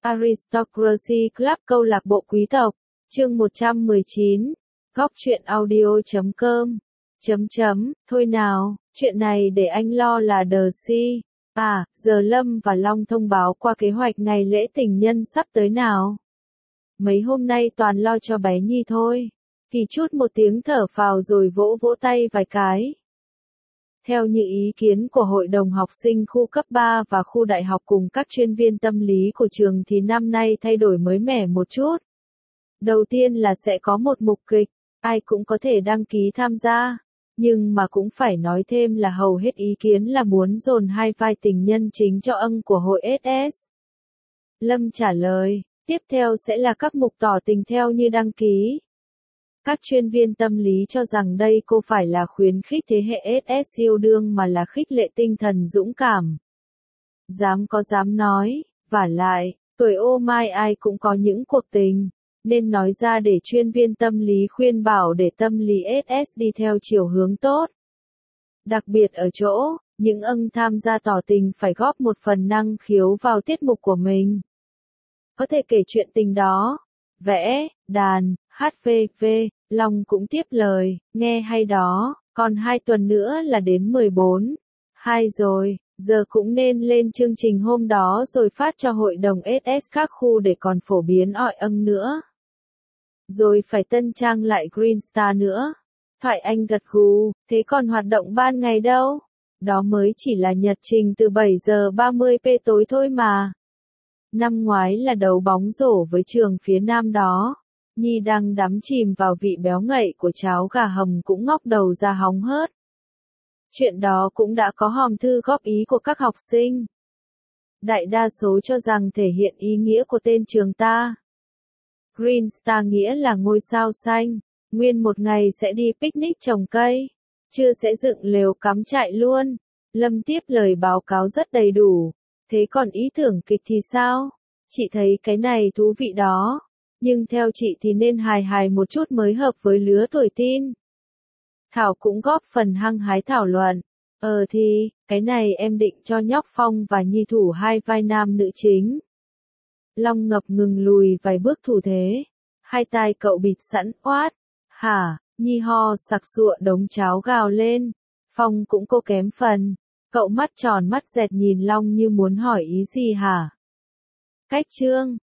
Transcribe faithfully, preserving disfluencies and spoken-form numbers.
Aristocracy Club câu lạc bộ quý tộc, chương một trăm mười chín, góc truyện audio chấm com, chấm chấm, thôi nào, chuyện này để anh lo là đờ si. À, giờ Lâm và Long thông báo qua kế hoạch ngày lễ tình nhân sắp tới nào. Mấy hôm nay toàn lo cho bé Nhi thôi. Kỳ chút một tiếng thở phào rồi vỗ vỗ tay vài cái. Theo như ý kiến của hội đồng học sinh khu cấp ba và khu đại học cùng các chuyên viên tâm lý của trường thì năm nay thay đổi mới mẻ một chút. Đầu tiên là sẽ có một mục kịch, ai cũng có thể đăng ký tham gia. Nhưng mà cũng phải nói thêm là hầu hết ý kiến là muốn dồn hai vai tình nhân chính cho ân của hội ét ét. Lâm trả lời, tiếp theo sẽ là các mục tỏ tình theo như đăng ký. Các chuyên viên tâm lý cho rằng đây cô phải là khuyến khích thế hệ ét ét yêu đương mà là khích lệ tinh thần dũng cảm. Dám có dám nói, vả lại, tuổi ô mai ai cũng có những cuộc tình, nên nói ra để chuyên viên tâm lý khuyên bảo để tâm lý ét ét đi theo chiều hướng tốt. Đặc biệt ở chỗ, những ân tham gia tỏ tình phải góp một phần năng khiếu vào tiết mục của mình. Có thể kể chuyện tình đó, vẽ, đàn, hát vê vê, Long cũng tiếp lời, nghe hay đó, còn hai tuần nữa là đến mười bốn, hai rồi, giờ cũng nên lên chương trình hôm đó rồi phát cho hội đồng ét ét các khu để còn phổ biến ọi ân nữa. Rồi phải tân trang lại Green Star nữa. Thoại Anh gật gù, thế còn hoạt động ban ngày đâu? Đó mới chỉ là nhật trình từ bảy giờ ba mươi p tối thôi mà. Năm ngoái là đấu bóng rổ với trường phía nam đó. Nhi đang đắm chìm vào vị béo ngậy của cháo gà hầm cũng ngóc đầu ra hóng hớt. Chuyện đó cũng đã có hòm thư góp ý của các học sinh. Đại đa số cho rằng thể hiện ý nghĩa của tên trường ta. Green Star nghĩa là ngôi sao xanh, nguyên một ngày sẽ đi picnic trồng cây, trưa sẽ dựng lều cắm trại luôn. Lâm tiếp lời báo cáo rất đầy đủ, thế còn ý tưởng kịch thì sao? Chị thấy cái này thú vị đó, nhưng theo chị thì nên hài hài một chút mới hợp với lứa tuổi teen. Thảo cũng góp phần hăng hái thảo luận, ờ thì, cái này em định cho nhóc Phong và Nhi thủ hai vai nam nữ chính. Long ngập ngừng lùi vài bước thủ thế. Hai tai cậu bịt sẵn, oát. Hả, Nhi ho sặc sụa đống cháo gào lên. Phong cũng cô kém phần. Cậu mắt tròn mắt dẹt nhìn Long như muốn hỏi ý gì hả? Cách chương.